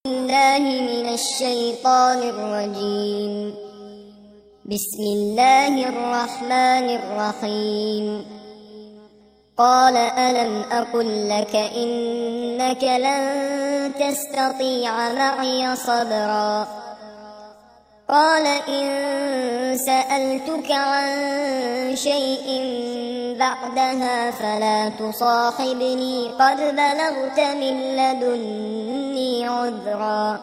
الله من الشيطان الرجيم. بسم الله الرحمن الرحيم. قال ألم أقل لك إنك لن تستطيع معي صبرا. قال إن سألتك عن شيء بعدها فلا تصاحبني قد بلغت من لدني عذرا.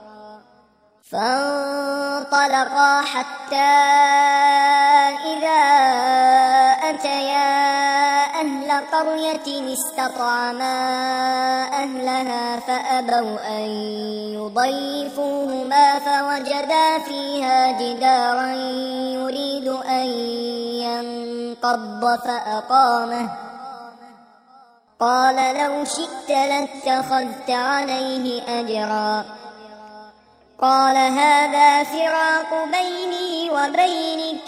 فانطلقا حتى إذا أتيا أهل قرية استطعما أهلها فأبوا أن يضيفوهما فوجدا فيها جدارا يريد أن ينقض فأقامه. قال لو شئت لاتخذت عليه أجرا. قال هذا فراق بيني وبينك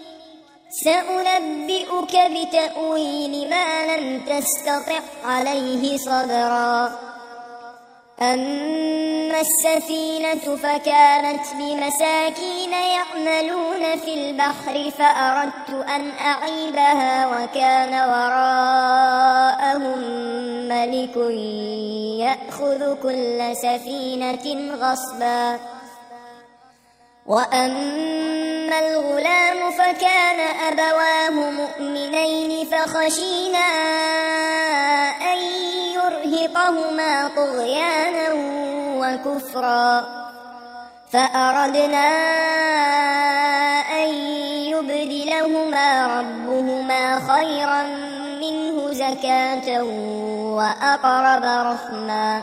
سأنبئك بتأويل ما لم تستطع عليه صبرا. أما السفينة فكانت بمساكين يعملون في البحر فأردت أن أعيبها وكان وراءهم ملك يأخذ كل سفينة غصبا. وأما الغلام فكان أبواه مؤمنين فخشينا أن يرهقهما طغيانا وكفرا فأردنا أن يبدلهما ربهما خيرا منه زكاة وأقرب رحما.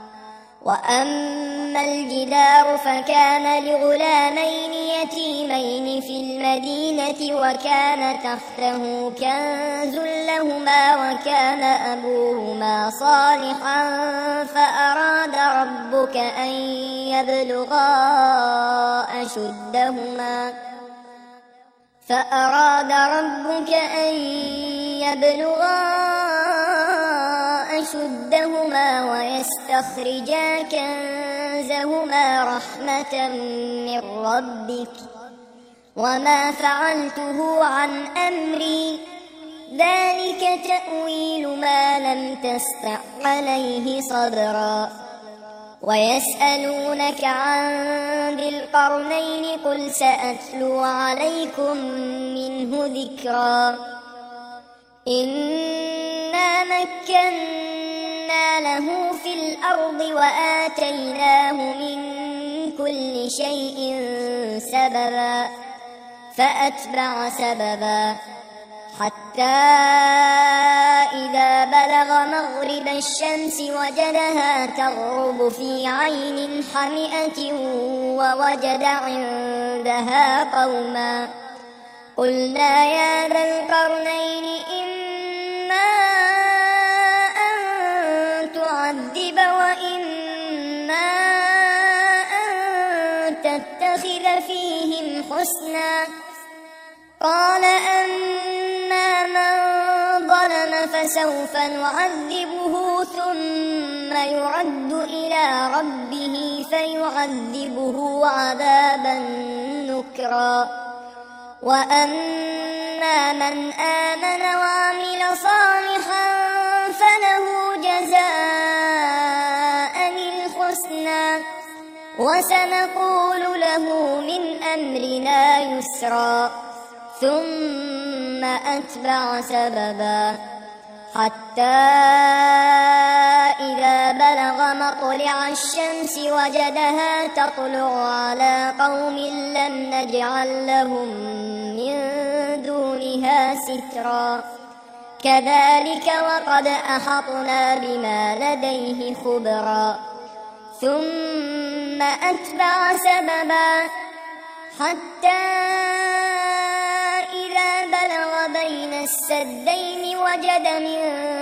وأما الجدار فكان لغلامين يتيمين في المدينة وكان تحته كنز لهما وكان أبوهما صالحا فأراد ربك أن يبلغا أشدهما ويستخرجا كنزهما رحمة من ربك وما فعلته عن أمري ذلك تأويل ما لم تستطع عليه صبرا. ويسألونك عن ذي القرنين قل سأتلو عليكم منه ذكرا. إنا مكنا له في الأرض وآتيناه من كل شيء سببا فأتبع سببا حتى إذا بلغ مغرب الشمس وجدها تغرب في عين حمئة ووجد عندها قوما. قلنا يا ذا القرنين إما أن تعذب وإما أن تتخذ فيهم حسنا. قال أما من ظلم فسوف نعذبه ثم يرد إلى ربه فيعذبه عذابا نكرا. وأما من آمن وعمل صالحا فله جزاء الحسنى وسنقول له من أمرنا يسرا. ثم أتبع سببا حتى إذا بلغ مطلع الشمس وجدها تطلع على قوم لم نجعل لهم من دونها سترا. كذلك وقد أحطنا بما لديه خبرا. ثم أتبع سببا حتى إذا بلغ بين السدين وجد من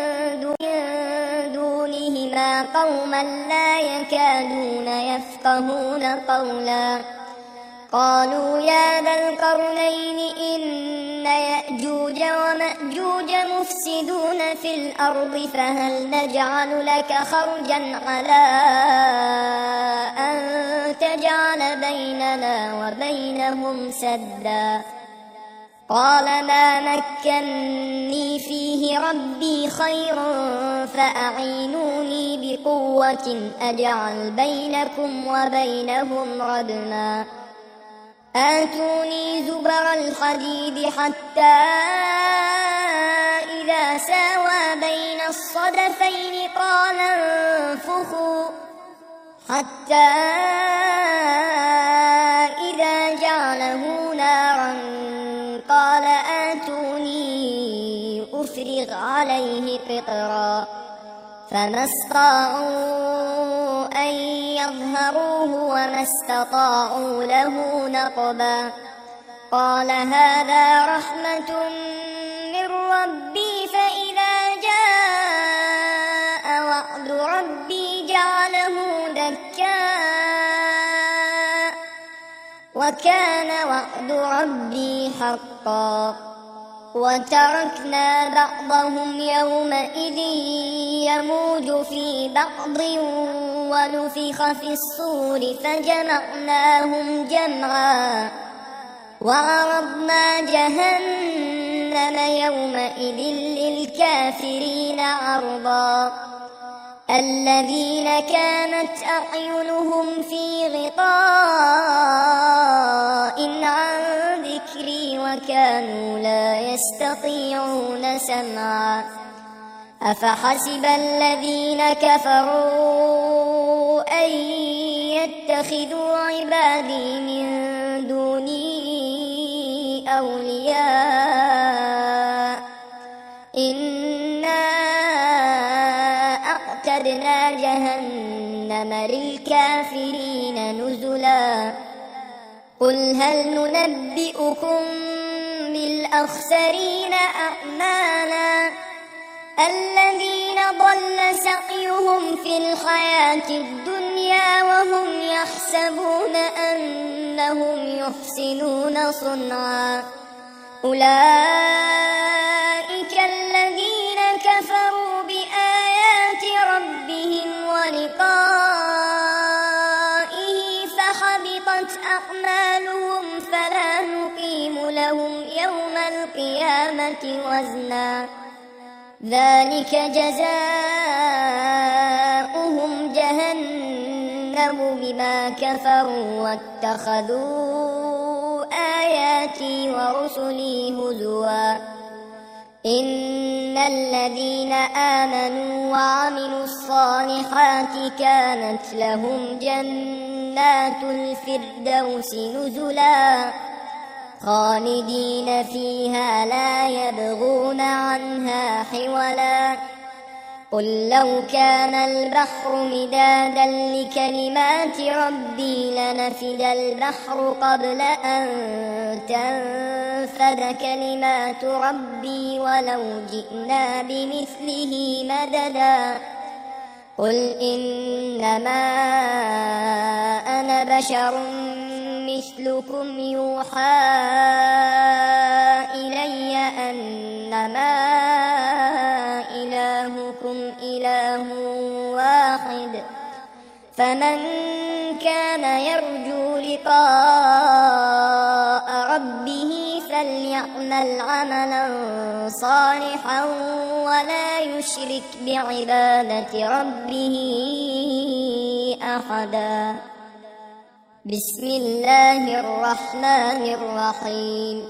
دونهما قوما لا يكادون يفقهون قولا. قالوا يا ذا القرنين إن يأجوج ومأجوج مفسدون في الأرض فهل نجعل لك خرجا على وبينهم سدا قال ما مكني فيه ربي خير فأعينوني بقوة أجعل بينكم وبينهم ردما آتوني زبر الحديد حتى إذا ساوى بين الصدفين قال انفخوا حتى إذا جعله نارا قال آتوني أفرغ عليه قطرا فما استطاعوا أن يظهروه وما استطاعوا له نقبا قال هذا رحمة من ربي فإذا جاء وعد ربي جعله دكا وكان وعد ربي حقا وتركنا بعضهم يومئذ يموج في بعض ونفخ في الصور فجمعناهم جمعا وعرضنا جهنم يومئذ للكافرين عرضا الذين كانت أعينهم في غطاء عن ذكري وكانوا لا يستطيعون سمعا أفحسب الذين كفروا أن يتخذوا عبادي من دوني أولياء إنا أعتدنا جهنم للكافرين نزلا قل هل ننبئكم بالأخسرين أعمالا الذين ضل سعيهم في الحياة الدنيا وهم يحسبون أنهم يحسنون صنعا أولئك الذين كفروا بآيات ربهم ولقائه فحبطت أعمالهم فلا نقيم لهم يوم القيامة وزنا ذلك جزاؤهم جهنم بما كفروا واتخذوا آياتي ورسلي هزوا إن الذين آمنوا وعملوا الصالحات كانت لهم جنات الفردوس نزلا خالدين فيها لا يبغون عنها حولا قل لو كان البحر مدادا لكلمات ربي لنفد البحر قبل أن تنفد كلمات ربي ولو جئنا بمثله مددا قل إنما أنا بشر مثلكم يوحى إلي أنما إلهكم إله واحد فمن كان يرجو لقاء ربه فليعمل عملا صالحا ولا يشرك بعبادة ربه أحدا بسم الله الرحمن الرحيم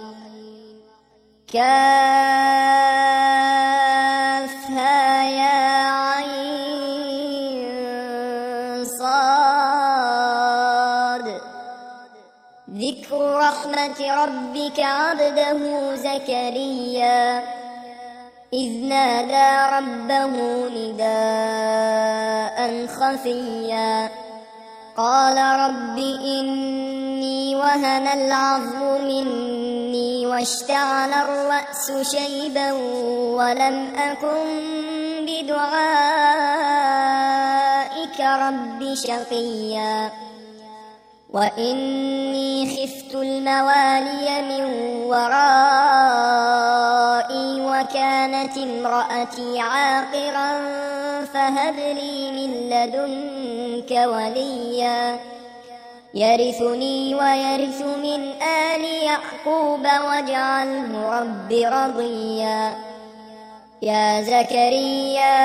كافها يا عين صاد ذكر رحمة ربك عبده زكريا إذ نادى ربه نداء خفيا قال رب إني وهن العظم مني واشتعل الرأس شيبا ولم أكن بدعائك رب شقيا وإني خفت الموالي من ورائي وكانت امرأتي عاقرا فهب لي من لدنك وليا يرثني ويرث من آل يعقوب واجعله رب رضيا يا زكريا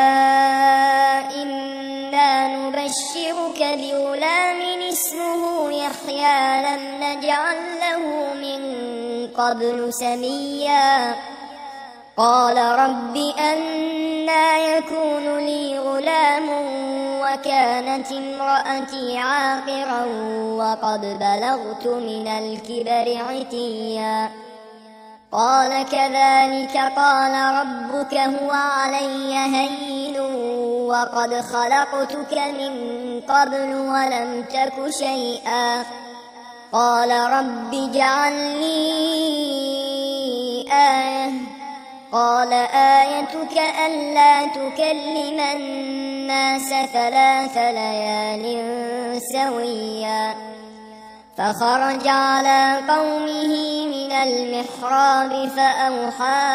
إنا نبشرك بغلام اسمه يحيى لم نجعل له من قبل سميا قال رب أنى يكون لي غلام وكانت امرأتي عاقرا وقد بلغت من الكبر عتيا قال كذلك قال ربك هو علي هين وقد خلقتك من قبل ولم تك شيئا قال رب اجعل لي آية قال آيتك ألا تكلم الناس 3 ليال سويا فخرج على قومه من المحراب فأوحى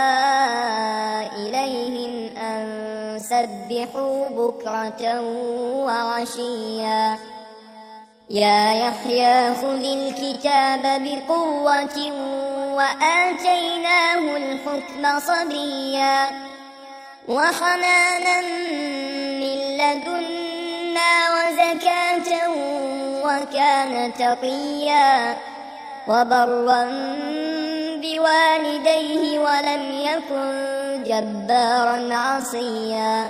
إليهم أن سبحوا بكرة وعشيا يا يحيى خذ الكتاب بقوة وآتيناه الحكم صبيا وحنانا من لدنا وزكاة وكان تقيا وبرا بوالديه ولم يكن جبارا عصيا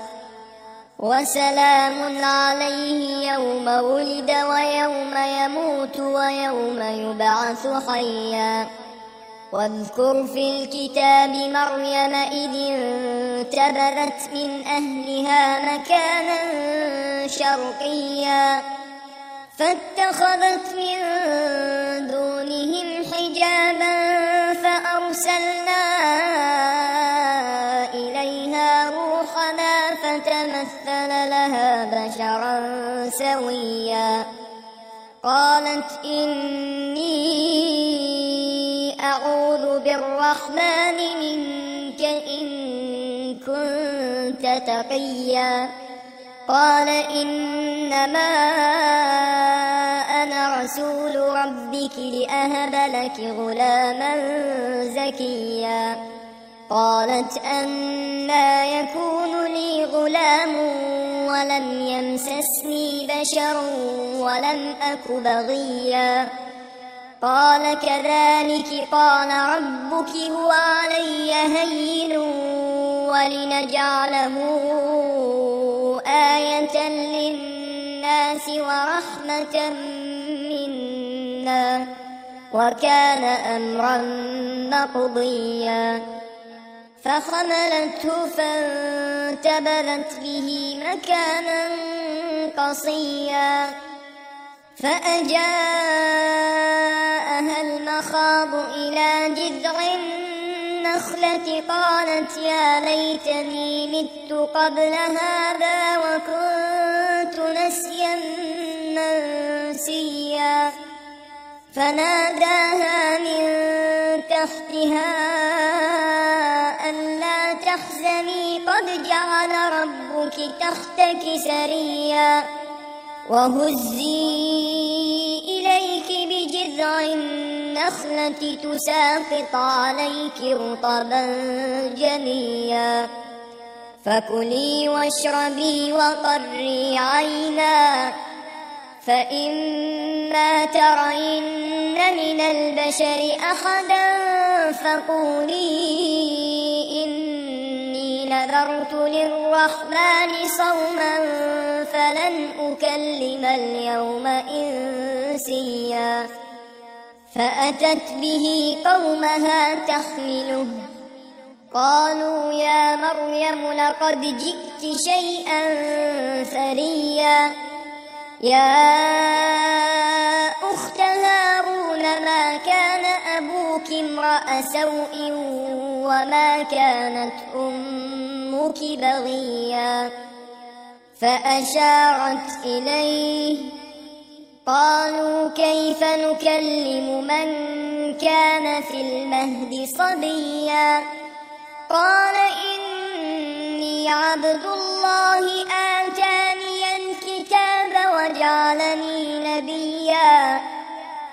وسلام عليه يوم ولد ويوم يموت ويوم يبعث حيا واذكر في الكتاب مريم إذ انتبذت من أهلها مكانا شرقيا فاتخذت من دونهم حجابا فأرسلنا إليها روحنا فتمثل لها بشرا سويا قالت إني أعوذ بالرحمن منك إن كنت تقيا قال إنما أنا رسول ربك لأهب لك غلاما زكيا قالت أنى يكون لي غلام ولم يمسسني بشر ولم أك بغيا قال كذلك قال ربك هو علي هين ولنجعله آية للناس ورحمة منا وكان أمرا مقضيا فحملته فانتبذت به مكانا قصيا فأجاءها المخاض إلى جذع النخلة قالت يا ليتني مت قبل هذا وكنت نسيا منسيا فناداها من تحتها ألا تحزني قد جعل ربك تحتك سريا وهزي إليك بجذع النخلة تساقط عليك رطبا جنيا فكلي واشربي وقري عينا فإما ترين من البشر أحدا فقولي إني نذرت للرحمن صوما فلن أكلم اليوم إنسيا فأتت به قومها تحمله قالوا يا مريم لقد جئت شيئا فريا يا أخت هارون ما كان أبوك امرأ سوء وما كانت أمك بغيا فأشارت إليه قالوا كيف نكلم من كان في المهد صبيا قال إني عبد الله آتاني الكتاب وجعلني نبيا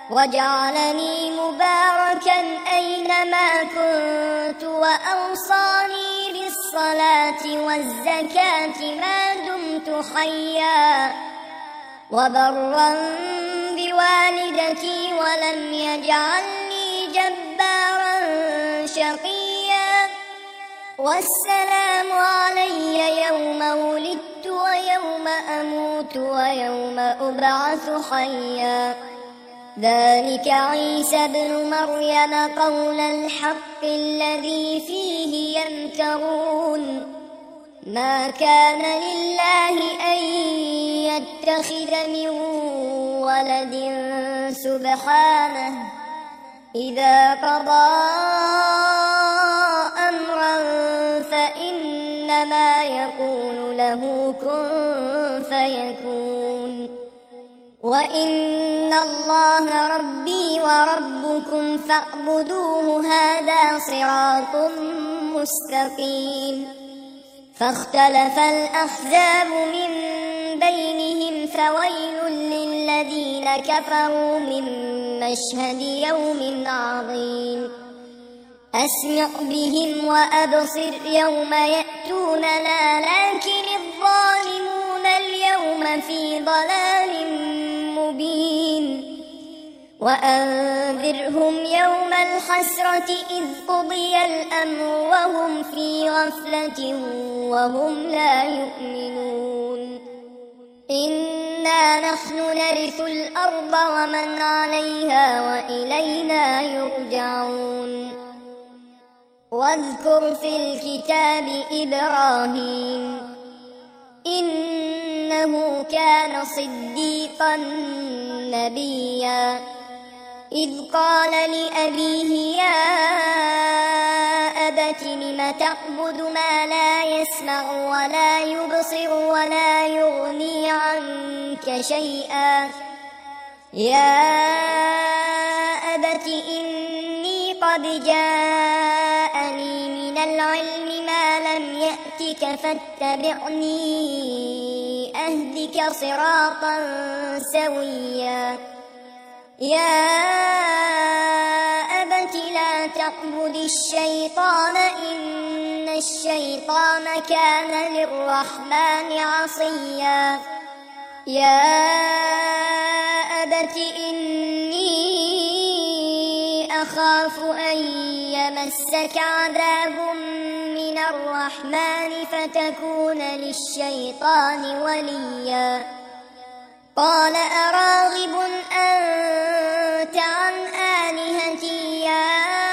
وجعلني مباركا أينما كنت وأوصاني بالصلاة والزكاة ما دمت حيا وبرا بوالدتي ولم يجعلني جبارا شقيا والسلام علي يوم ولدت ويوم أموت ويوم أبعث حيا ذلك عيسى ابن مريم قول الحق الذي فيه يمترون ما كان لله أن يتخذ من ولد سبحانه إذا قضى أمرا فإنما يقول له كن فيكون وإن الله ربي وربكم فاعبدوه هذا صراط مستقيم فاختلف الأحزاب من بينهم فويل للذين كفروا من مشهد يوم عظيم أسمع بهم وأبصر يوم يأتوننا لكن الظالمون اليوم في ضلال مبين وأنذرهم يوم الحسرة إذ قضي الأمر وهم في غفلة وهم لا يؤمنون إنا نحن نرث الأرض ومن عليها وإلينا يرجعون واذكر في الكتاب إبراهيم إنه كان صديقا نبيا إذ قال لأبيه يا أبت لم تعبد ما لا يسمع ولا يبصر ولا يغني عنك شيئا يا أبت إني قد جاءني من العلم ما لم يأتك فاتبعني أهدك صراطا سويا يا أبت لا تعبد الشيطان إن الشيطان كان للرحمن عصيا يا أبت إني أخاف أن يمسك عذاب من الرحمن فتكون للشيطان وليا قال أراغب أنت عن آلهتي يا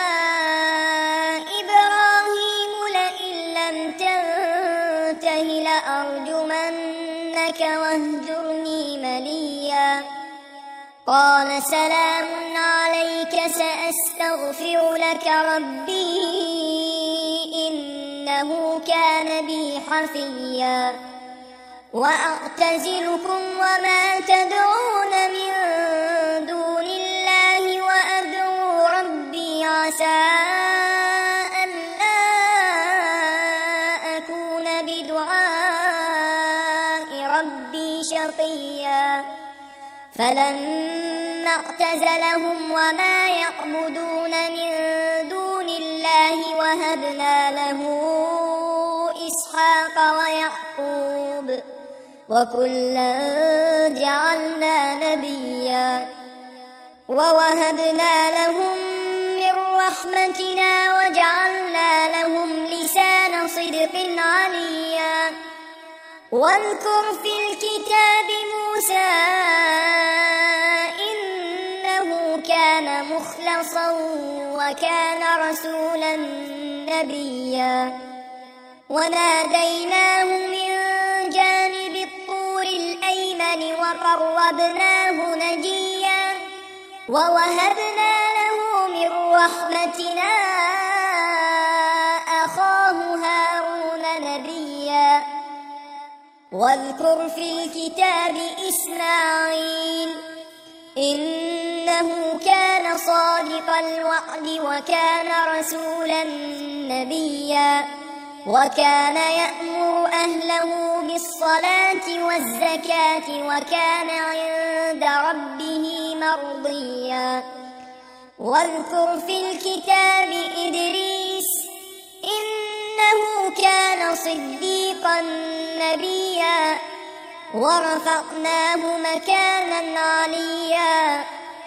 إبراهيم لئن لم تنته لأرجمنك واهجرني مليا قال سلام عليك سأستغفر لك ربي إنه كان بي حفيا وأعتزلكم وما تدعون من دون الله وأدعو ربي عسى ألا أكون بدعاء ربي شقيا فلما اعتزلهم وما يعبدون من دون الله وهبنا له إسحاق ويعقوب وكلا جعلنا نبيا ووهبنا لهم من رحمتنا وجعلنا لهم لسان صدق عليا واذكر في الكتاب موسى إنه كان مخلصا وكان رسولا نبيا وناديناه من جانب الطور الأيمن وقربناه نجيا ووهبنا له من رحمتنا أخاه هارون نبيا واذكر في الكتاب إسماعيل إنه كان صادق الوعد وكان رسولا نبيا وكان يأمر أهله بالصلاة والزكاة وكان عند ربه مرضيا واذكر في الكتاب إدريس إنه كان صديقا نبيا ورفعناه مكانا عليا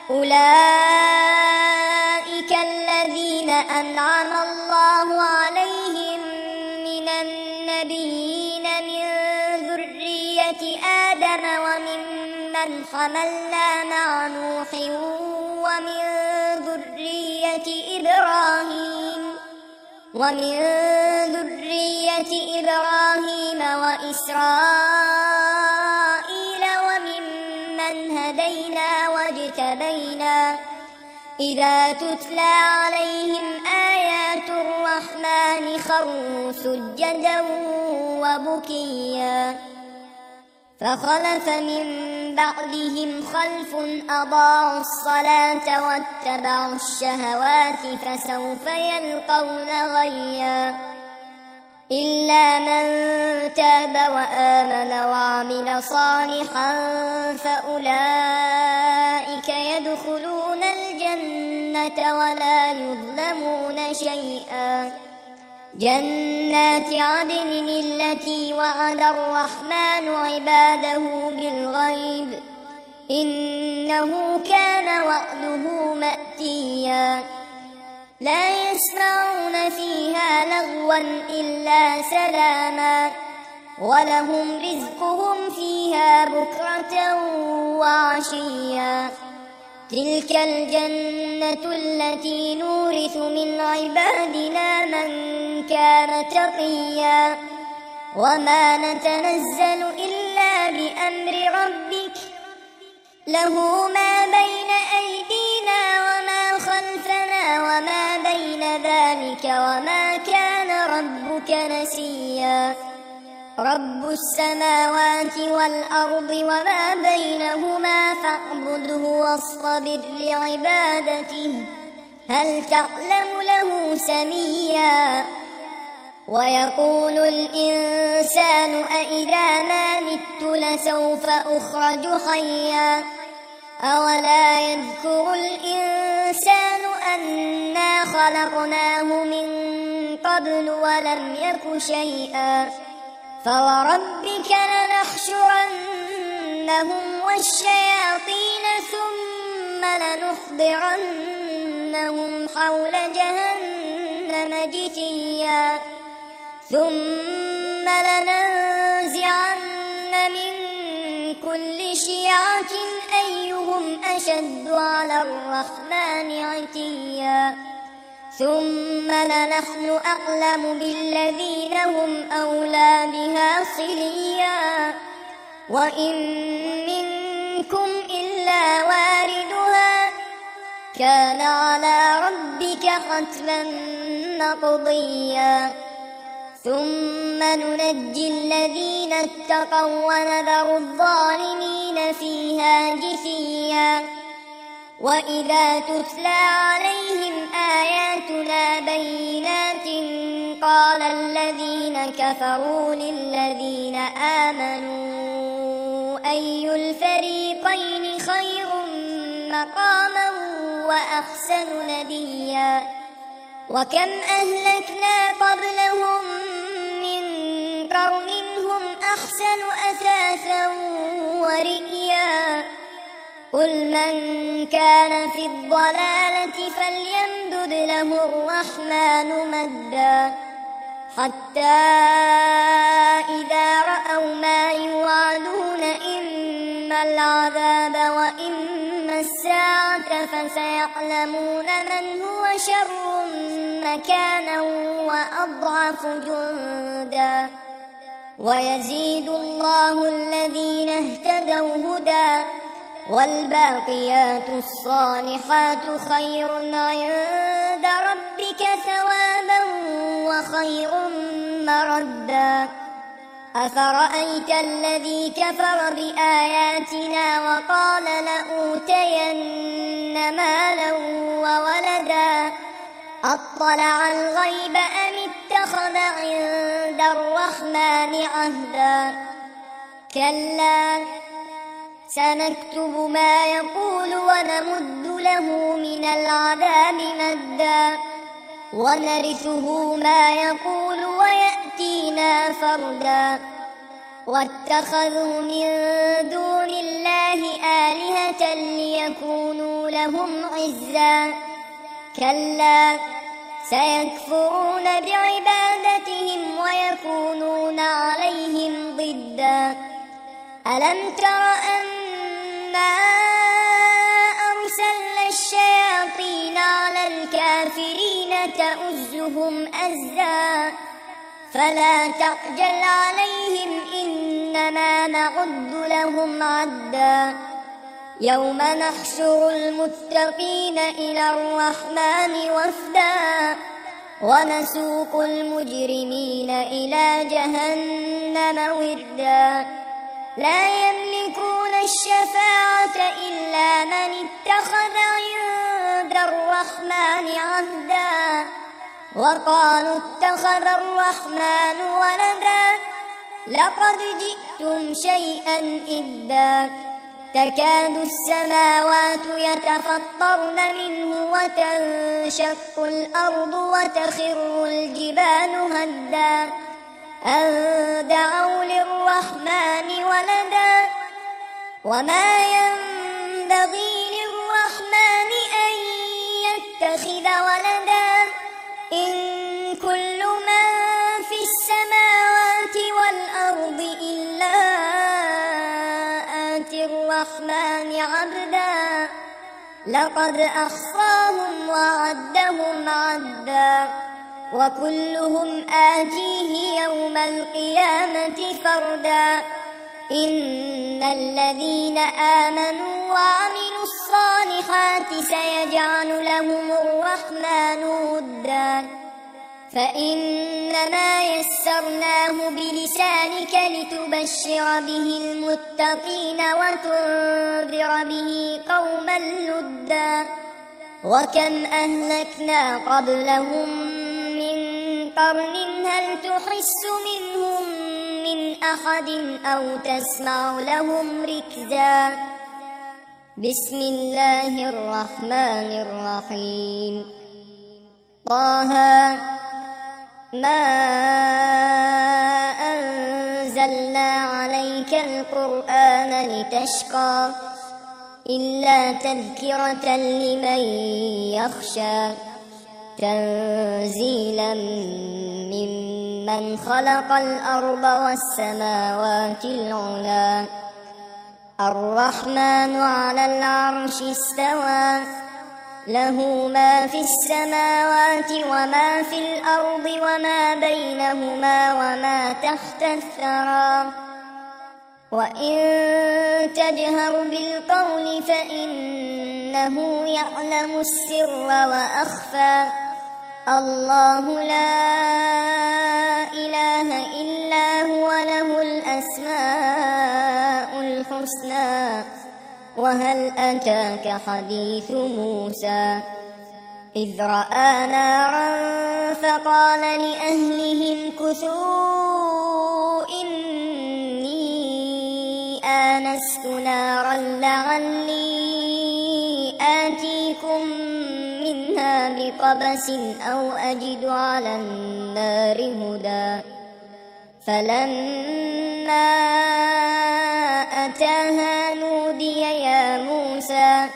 أولئك الذين أنعم الله عليهم من النبيين من ذرية آدم وممن حملنا مع نوح ومن ذرية إبراهيم وإسرائيل وممن هدينا واجتبينا إذا تتلى عليهم آيات الرحمن خروا سجدا وبكيا فخلف من بعدهم خلف أضاعوا الصلاة واتبعوا الشهوات فسوف يلقون غيا إلا من تاب وآمن وعمل صالحا فأولئك يدخلون الجنة ولا يظلمون شيئا جنات عدن التي وعد الرحمن عباده بالغيب إنه كان وعده مأتيا لا يسمعون فيها لغوا إلا سلاما ولهم رزقهم فيها بكرة وعشيا تلك الجنة التي نورث من عبادنا من كان تقيا وما نتنزل إلا بأمر ربك له ما بين أيدينا وما خلفنا وما بين ذلك وما كان ربك نسيا رب السماوات والأرض وما بينهما فاعبده واصطبر لعبادته هل تعلم له سميا ويقول الإنسان أإذا ما مت لسوف أخرج حيا أولا يذكر الإنسان أنا خلقناه من قبل ولم يك شيئا فوربك لنحشرنهم والشياطين ثم لنحضرنهم حول جهنم جثيا ثم لننزعن من كل شيعة أيهم أشد على الرحمن عتيا ثم لنحن أعلم بالذين هم أولى بها صليا وإن منكم إلا واردها كان على ربك حتما مقضيا ثم ننجي الذين اتقوا ونذر الظالمين فيها جثيا وإذا تتلى عليهم آياتنا بينات قال الذين كفروا للذين آمنوا أي الفريقين خير مقاما وأحسن نديا وكم أهلكنا قبلهم من قرن هم أحسن أثاثا ورئيا قل من كان في الضلالة فليمدد له الرحمن مدا حتى إذا رأوا ما يوعدون إما العذاب وإما الساعة فسيعلمون من هو شر مكانا وأضعف جندا ويزيد الله الذين اهتدوا هدى والباقيات الصالحات خير عند ربك ثوابا وخير مردا أفرأيت الذي كفر بآياتنا وقال لأوتين مالا وولدا أطلع الغيب أم اتخذ عند الرحمن عهدا كلا سنكتب ما يقول ونمد له من العذاب مدا ونرثه ما يقول ويأتينا فردا واتخذوا من دون الله آلهة ليكونوا لهم عزا كلا سيكفرون بعبادتهم ويكونون عليهم ضدا ألم تر أنا أرسلنا الشياطين على الكافرين تؤزهم أزا فلا تعجل عليهم إنما نعد لهم عدا يوم نحشر المتقين إلى الرحمن وفدا ونسوق المجرمين إلى جهنم وردا لا يملكون الشفاعة إلا من اتخذ عند الرحمن عهدا وقالوا اتخذ الرحمن ولدا لقد جئتم شيئا إدا تكاد السماوات يتفطرن منه وتنشق الأرض وتخر الجبال هدا أن دعوا للرحمن ولدا وما ينبغي للرحمن أن يتخذ ولدا إن كل من في السماوات والأرض إلا آتي الرحمن عبدا لقد أحصاهم وعدهم عدا وكلهم آتيه يوم القيامة فردا إن الذين آمنوا وعملوا الصالحات سيجعل لهم الرحمن ودا فإنما يسرناه بلسانك لتبشر به المتقين وتنذر به قوما لدا وكم أهلكنا قبلهم من قرن هل تحس منهم من أحد أو تسمع لهم ركزا بسم الله الرحمن الرحيم طه ما أنزلنا عليك القرآن لتشقى إلا تذكرة لمن يخشى تنزيلا ممن خلق الأرض والسماوات العلى الرحمن على العرش استوى له ما في السماوات وما في الأرض وما بينهما وما تحت الثرى وإن تجهر بالقول فإنه يعلم السر وأخفى الله لا إله إلا هو له الأسماء الحسنى وهل أتاك حديث موسى إذ رأى نارا فقال لأهلهم كثوا إني آنست نارا لعلي آتيكم منها بقبس أو أجد على النار هدى فلما أتاها نودي يا موسى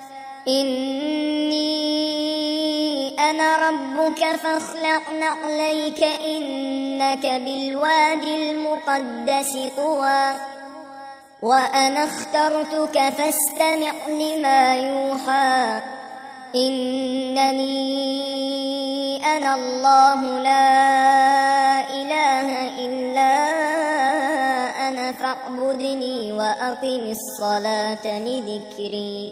إني أنا ربك فاخلع نعليك إنك بالوادي المقدس طوى وأنا اخترتك فاستمع لما يوحى إنني أنا الله لا إله إلا أنا فاعبدني وأقم الصلاة لذكري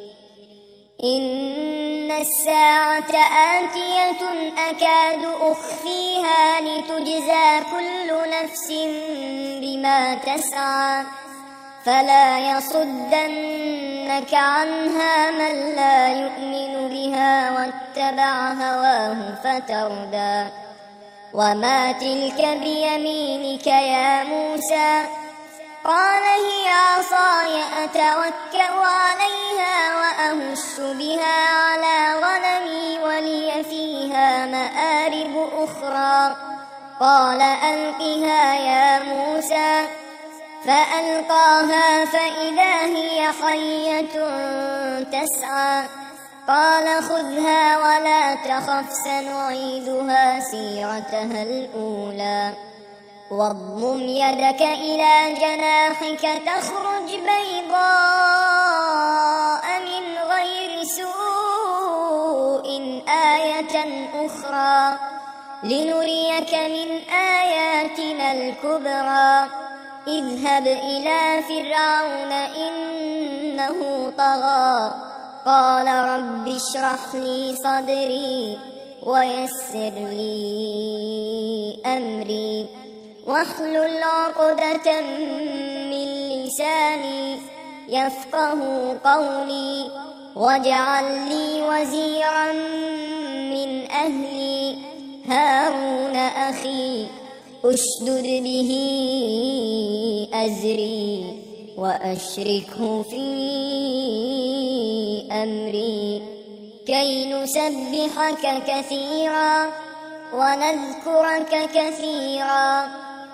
إن الساعة آتية أكاد أخفيها لتجزى كل نفس بما تسعى فلا يصدنك عنها من لا يؤمن بها واتبع هواه فتردى وما تلك بيمينك يا موسى قال هي عصاي أتوكأ عليها وأهش بها على غنمي ولي فيها مآرب أخرى. قال ألقها يا موسى. فألقاها فإذا هي حية تسعى. قال خذها ولا تخف سنعيدها سيرتها الأولى واضمم يدك إلى جناحك تخرج بيضاء من غير سوء آية أخرى لنريك من آياتنا الكبرى. اذهب إلى فرعون إنه طغى. قال رب اشرح لي صدري ويسر لي أمري واحلل عقدة من لساني يفقه قولي واجعل لي وزيرا من أهلي هارون أخي أشدد به أزري وأشركه في أمري كي نسبحك كثيرا ونذكرك كثيرا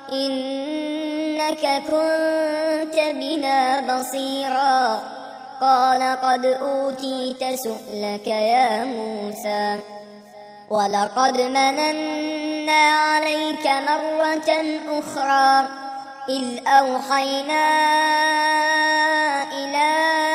إنك كنت بنا بصيرا. قال قد أوتيت سؤلك يا موسى ولقد مننا عليك مرة أخرى إذ أوحينا إلى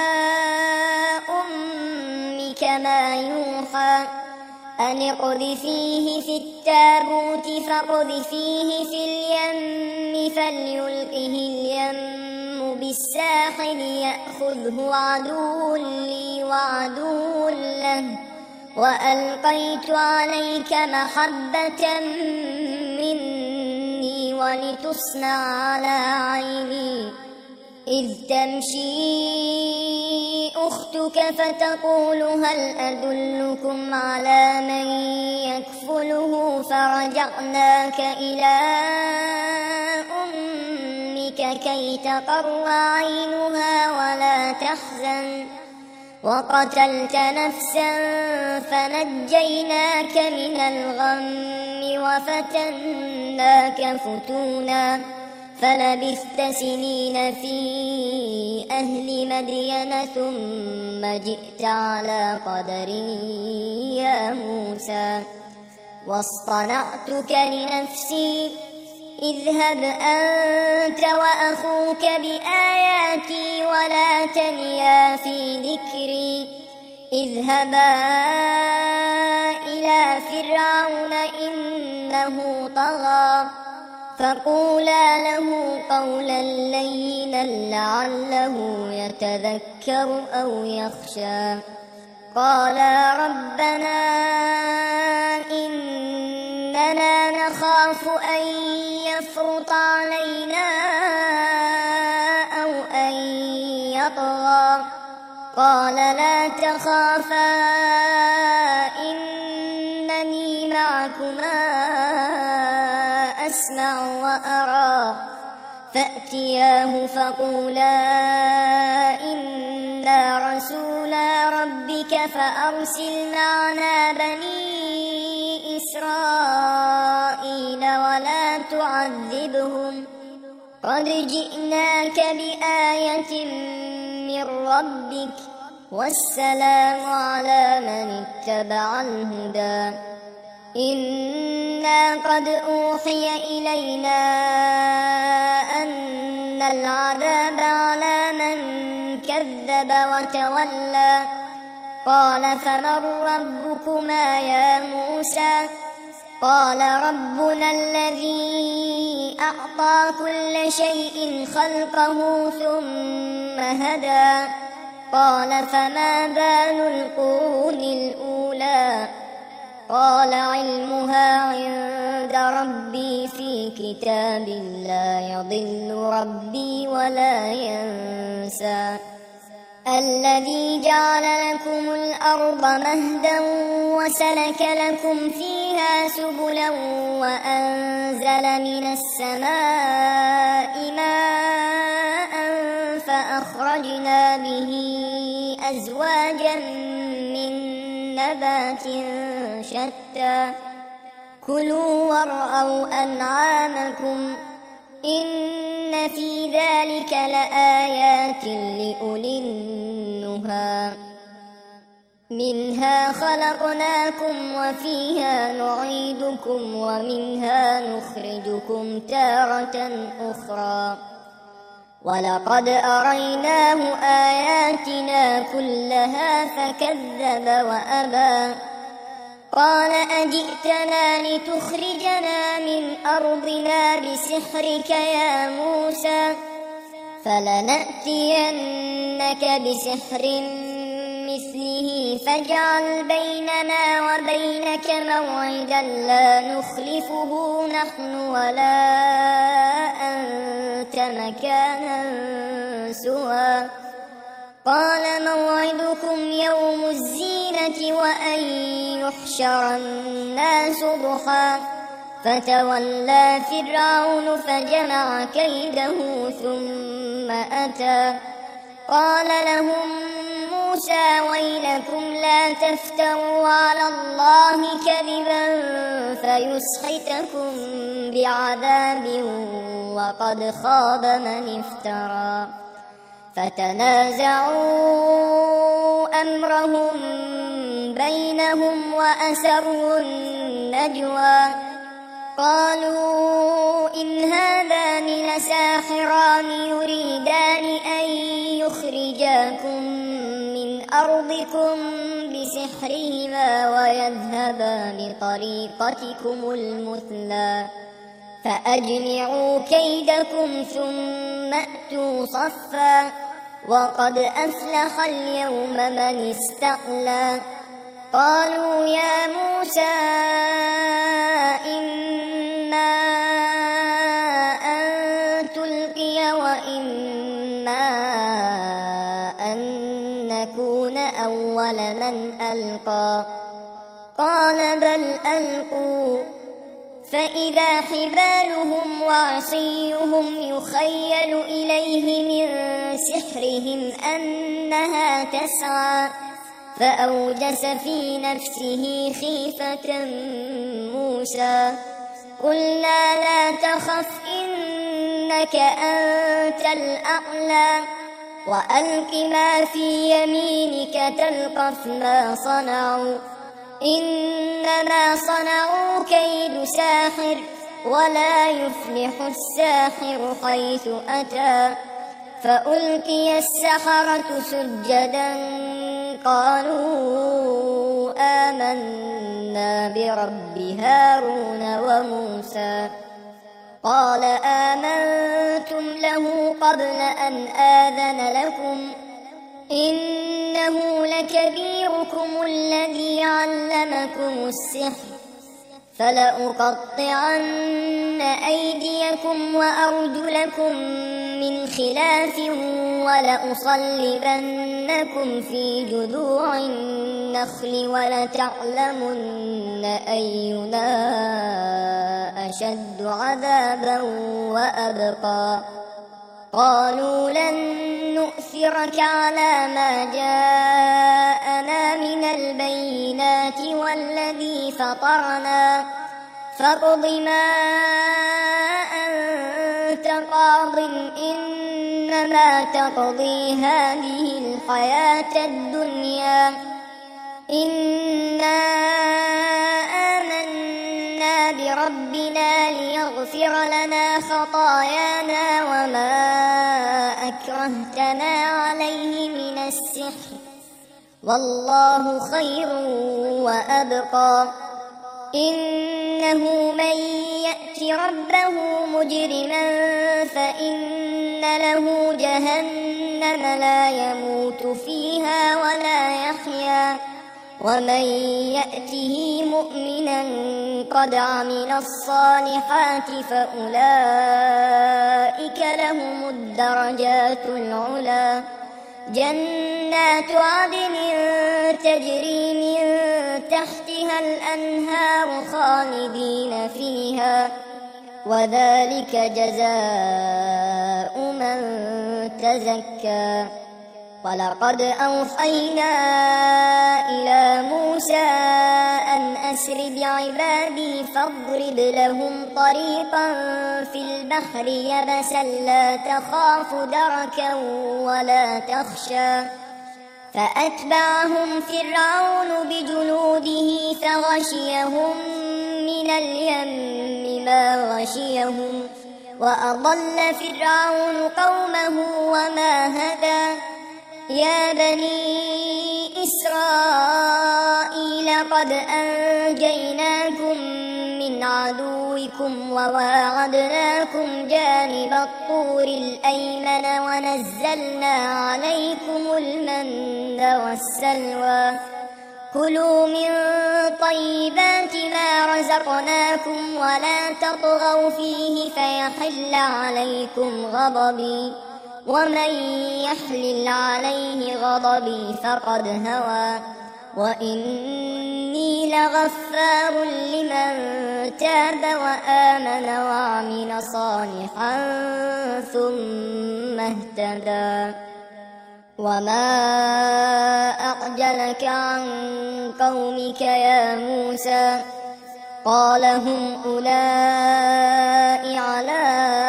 أمك ما يوحى أن اقذفيه في التابوت فاقذفيه في اليم فليلقه اليم بالساحل يأخذه عدو لي وعدو له وألقيت عليك محبة مني ولتصنع على عيني إذ تمشي أختك فتقول هل أدلكم على من يكفله فرجعناك إلى أمك كي تقر عينها ولا تحزن وقتلت نفسا فنجيناك من الغم وفتناك فتونا فلبثت سنين في أهل مدين ثم جئت على قدر يا موسى واصطنعتك لنفسي اذهب أنت وأخوك بآياتي ولا تنيا في ذكري اذهبا إلى فرعون إنه طغى فقولا له قولا لينا لعله يتذكر أو يخشى. قالا ربنا إننا نخاف أن يفرط علينا أو أن يطغى. قال لا تخافا إنني معكما أسمع وأرى. فأتياه فقولا إنا رسولا ربك فأرسل معنا بني إسرائيل ولا تعذبهم قد جئناك بآية من ربك والسلام على من اتبع الهدى. إنا قد أوحي إلينا أن العذاب على من كذب وتولى. قال فمن ربكما يا موسى؟ قال ربنا الذي أعطى كل شيء خلقه ثم هدى. قال فما بال القرون الأولى؟ قال علمها عند ربي في كتاب لا يضل ربي ولا ينسى. الذي جعل لكم الأرض مهدا وسلك لكم فيها سبلا وأنزل من السماء ماء أزواجا من نبات شتى كلوا وارعوا أنعامكم إن في ذلك لآيات لأولي النهى منها خلقناكم وفيها نعيدكم ومنها نخرجكم تارة أخرى ولقد أريناه آياتنا كلها فكذب وأبى قال أجئتنا لتخرجنا من أرضنا بسحرك يا موسى فلنأتينك بسحر مثله فاجعل بيننا وبينك موعدا لا نخلفه نحن ولا أنت مكانا سوى قال موعدكم يوم الزينة وأن يحشر الناس ضحى فتولى فرعون فجمع كيده ثم أتى قال لهم موسى ويلكم لا تفتروا على الله كذبا فيسحتكم بعذاب وقد خاب من افترى فتنازعوا أمرهم بينهم وأسروا النجوى قالوا إن هذان لساحران يريدان أن يخرجاكم من أرضكم بسحرهما ويذهبا بطريقتكم المثلى فأجمعوا كيدكم ثم أتوا صفا وقد أفلح اليوم من استعلى قالوا يا موسى إما أن تلقي وإما أن نكون أول من ألقى قال بل ألقوا فإذا حبالهم وعصيهم يخيل إليه من سحرهم أنها تسعى فأوجس في نفسه خيفة موسى قلنا لا تخف إنك أنت الأعلى وألق ما في يمينك تلقف ما صنعوا إنما صنعوا كيد ساحر ولا يفلح الساحر حيث أتى فألقي السحرة سجدا قالوا آمنا برب هارون وموسى قال آمنتم له قبل أن آذن لكم إنه لكبيركم الذي علمكم السحر فلأقطعن أيديكم وأرجلكم من خلاف ولأصلبنكم في جذوع النخل ولتعلمن أينا أشد عذابا وأبقى قالوا لن نؤثرك على ما جاءنا من البينات والذي فطرنا فاقض ما أنت قاض إنما تقضي هذه الحياة الدنيا إنا آمنا بربنا ليغفر لنا خطايانا وما أكرهتنا عليه من السحر والله خير وأبقى إنه من يأت ربه مجرما فإن له جهنم لا يموت فيها ولا يحيا ومن يأته مؤمنا قد عمل الصالحات فأولئك لهم الدرجات العلى جنات عدن تجري من تحتها الأنهار خالدين فيها وذلك جزاء من تزكى ولقد أوحينا إلى موسى أن أسر بعبادي فاضرب لهم طريقا في البحر يبسا لا تخاف دركا ولا تخشى فأتبعهم فرعون بجنوده فغشيهم من اليم ما غشيهم وأضل فرعون قومه وما هدى يا بني إسرائيل قد أنجيناكم من عدوكم وواعدناكم جانب الطور الأيمن ونزلنا عليكم المن والسلوى كلوا من طيبات ما رزقناكم ولا تطغوا فيه فيحل عليكم غضبي ومن يحلل عليه غضبي فقد هوى وإني لغفار لمن تاب وآمن وعمل صالحا ثم اهتدى وما أعجلك عن قومك يا موسى قال هم أولئك على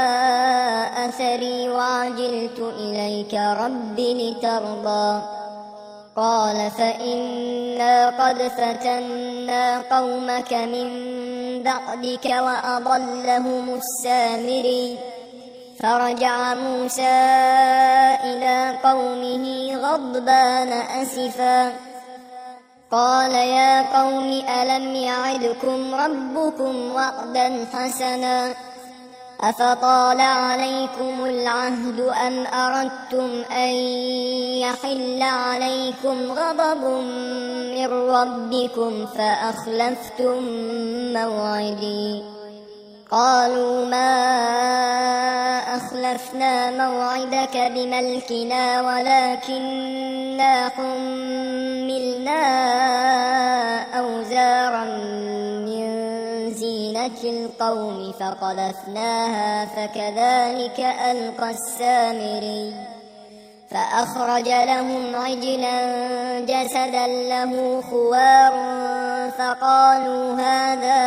أثري وعجلت إليك رب لترضى قال فإنا قد فتنا قومك من بعدك وأضلهم السامري فرجع موسى إلى قومه غضبان أسفا قال يا قوم ألم يعدكم ربكم وعدا حسنا أفطال عليكم العهد أم أردتم أن يحل عليكم غضب من ربكم فأخلفتم موعدي قالوا ما أخلفنا موعدك بملكنا ولكننا حملنا أوزارا من زينة القوم فقذفناها فكذلك ألقى السامري فأخرج لهم عجلا جسدا له خوار فقالوا هذا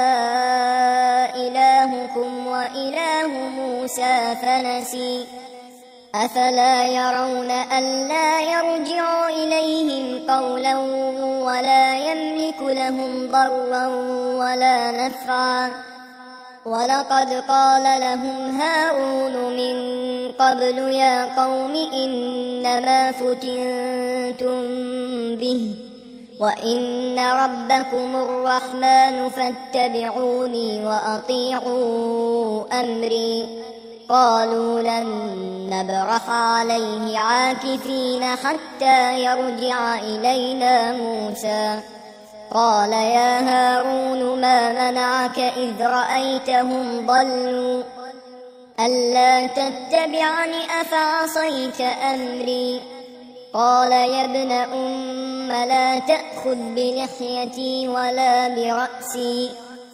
إلهكم وإله موسى فنسي أفلا يرون ألا يرجع إليهم قولا ولا يملك لهم ضرا ولا نفعا ولقد قال لهم هارون من قبل يا قوم إنما فتنتم به وإن ربكم الرحمن فاتبعوني وأطيعوا أمري قالوا لن نبرح عليه عاكفين حتى يرجع إلينا موسى قال يا هارون ما منعك إذ رأيتهم ضلوا ألا تتبعني أفعصيت أمري قال يا ابن لا تأخذ بلحيتي ولا برأسي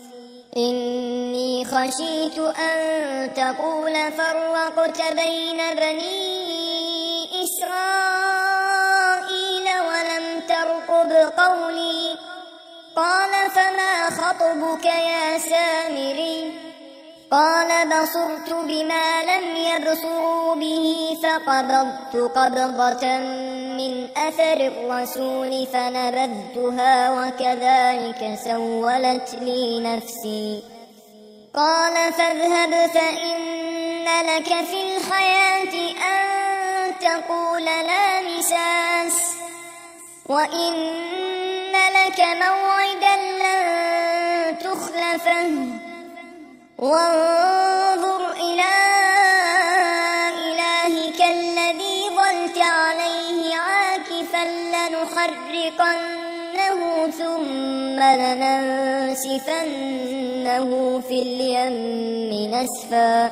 إني خشيت أن تقول فرقت بين بني إسرائيل ولم ترقب قولي قال فما خطبك يا سامري قال بصرت بما لم يبصروا به فقبضت قبضة من أثر الرسول فنبذتها وكذلك سولت لي نفسي قال فاذهب فإن لك في الحياة أن تقول لا مساس وإن لك موعدا لن تخلفه وانظر إلى إلهك الذي ظلت عليه عاكفا لنحرقنه ثم لننسفنه في اليم نسفا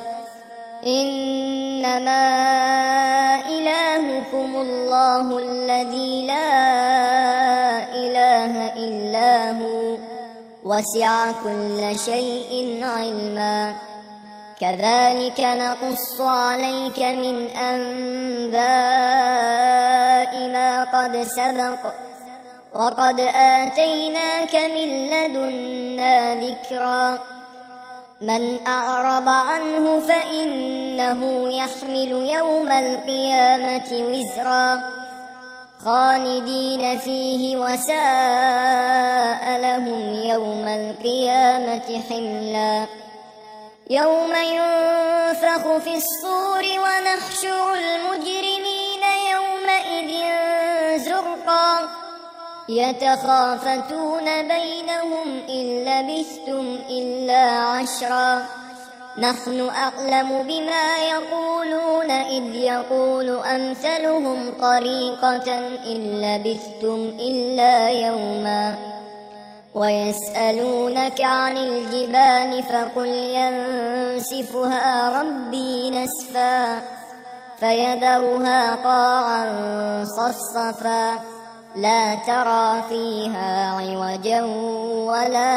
إنما إلهكم الله الذي لا إله إلا هو وسع كل شيء علما كذلك نقص عليك من أنباء ما قد سبق وقد آتيناك من لدنا ذكرا من أعرض عنه فإنه يحمل يوم القيامة وزرا خالدين فيه وساء لهم يوم القيامة حملا يوم ينفخ في الصور ونحشر المجرمين يومئذ زرقا يتخافتون بينهم إن لبثتم إلا عشرا نحن أعلم بما يقولون إذ يقول أمثلهم طريقة إن لبثتم إلا يوما ويسألونك عن الجبال فقل ينسفها ربي نسفا فيذرها قاعا صفصفا لا ترى فيها عوجا ولا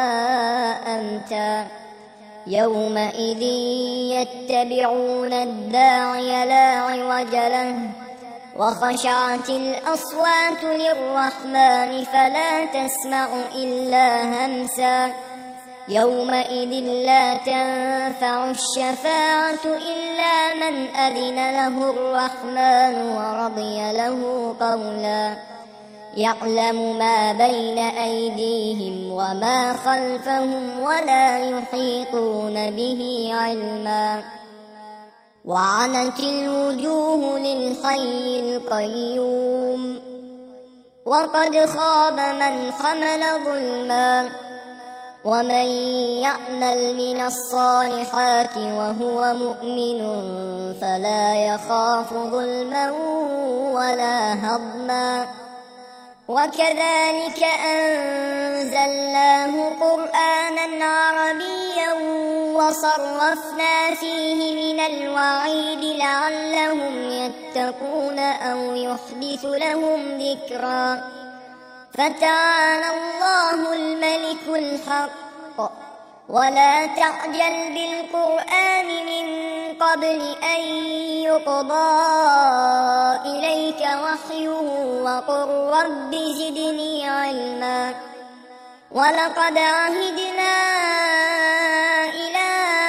أمتا يومئذ يتبعون الداعي لا عوج له وخشعت الأصوات للرحمن فلا تسمع إلا همسا يومئذ لا تنفع الشفاعة إلا من أذن له الرحمن ورضي له قولا يعلم ما بين أيديهم وما خلفهم ولا يحيطون به علما وعنت الوجوه للحي القيوم وقد خاب من حمل ظلما ومن يعمل من الصالحات وهو مؤمن فلا يخاف ظلما ولا هضما وكذلك أنزلناه قرآنا عربيا وصرفنا فيه من الوعيد لعلهم يتقون أو يحدث لهم ذكرا فتعالى الله الملك الحق ولا تعجل بالقرآن من قبل أن يقضى إليك وحيه وقل رب زدني علما ولقد عهدنا إلى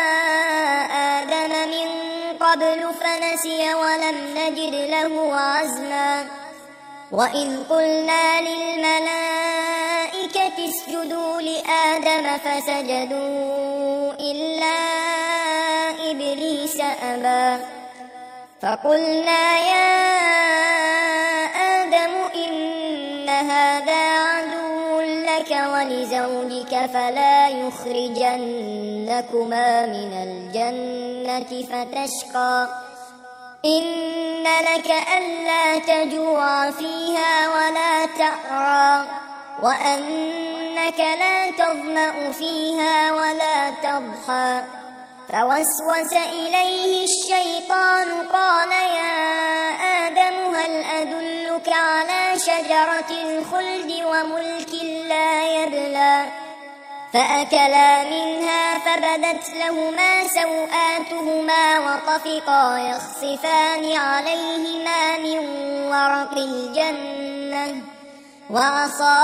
آدم من قبل فنسي ولم نجد له عزما وإذ قلنا للملائكة اسجدوا لآدم فسجدوا إلا إبليس أبى فقلنا يا آدم إن هذا عدو لك ولزوجك فلا يخرجنكما من الجنة فتشقى إن لك ألا تجوع فيها ولا تعرى وأنك لا تظمأ فيها ولا تضحى فوسوس إليه الشيطان قال يا آدم هل أدلك على شجرة الخلد وملك لا يبلى فأكلا منها فبدت لهما سوآتهما وطفقا يخصفان عليهما من ورق الجنة وعصى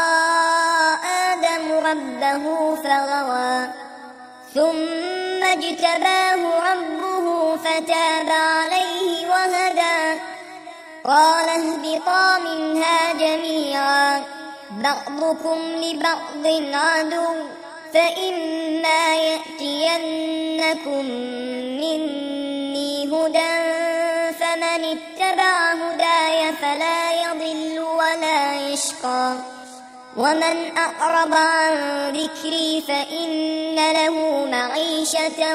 آدم ربه فغوى ثم اجتباه ربه فتاب عليه وهدى قال اهبطا منها جميعا بعضكم لبعض عدو فإما يأتينكم مني هدى فمن اتبع هداي فلا يضل ولا يشقى ومن أعرض عن ذكري فإن له معيشة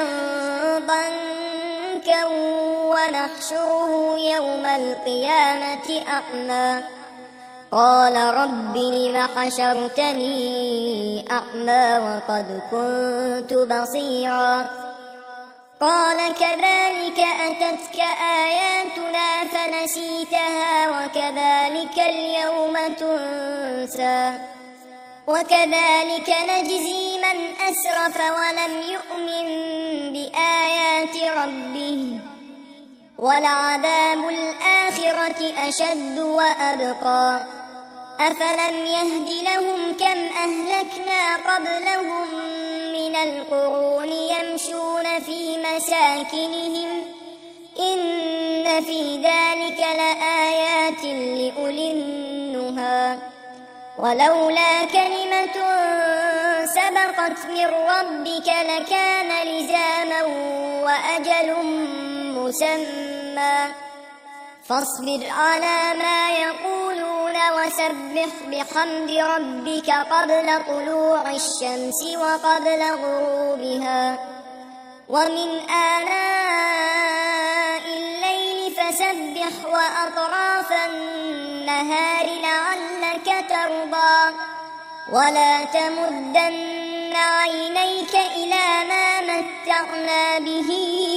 ضنكا ونحشره يوم القيامة أعمى قال رب لم حشرتني أعمى وقد كنت بصيرا قال كذلك أتتك آياتنا فنسيتها وكذلك اليوم تنسى وكذلك نجزي من أسرف ولم يؤمن بآيات ربه ولعذاب الآخرة أشد وأبقى أفلم يهد لهم كم أهلكنا قبلهم من القرون يمشون في مساكنهم إن في ذلك لآيات لأولي النهى ولولا كلمة سبقت من ربك لكان لزاما وأجل مسمى فاصبر على ما يقولون وسبح بحمد ربك قبل طلوع الشمس وقبل غروبها ومن آناء الليل فسبح وأطراف النهار لعلك ترضى ولا تمدن عينيك إلى ما متعنا به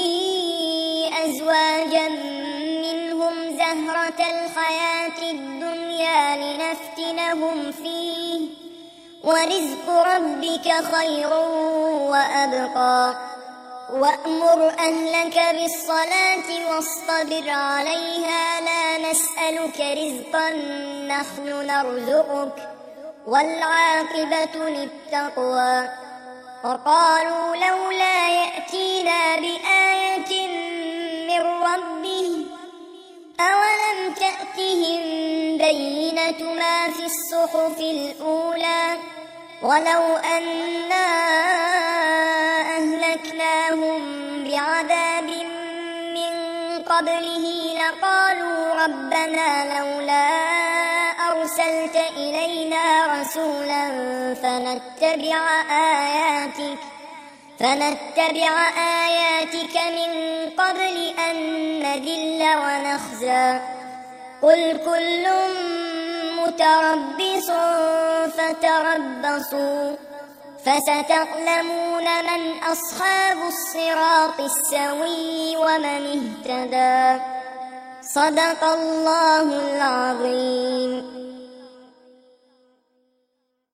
أزواجا منهم زهرة الحياة الدنيا لنفتنهم فيه ورزق ربك خير وأبقى وأمر أهلك بالصلاة واصطبر عليها لا نسألك رزقا نحن نرزقك والعاقبة للتقوى وقالوا لولا يأتينا بآية من ربه أولم تأتهم بينة ما في الصحف الأولى ولو أنا أهلكناهم بعذاب من قبله لقالوا ربنا لولا أرسلت إلينا رسولا فنتبع آياتك من قبل أن نذل ونخزى قل كل متربص فتربصوا فستعلمون من أصحاب الصراط السوي ومن اهتدى صدق الله العظيم.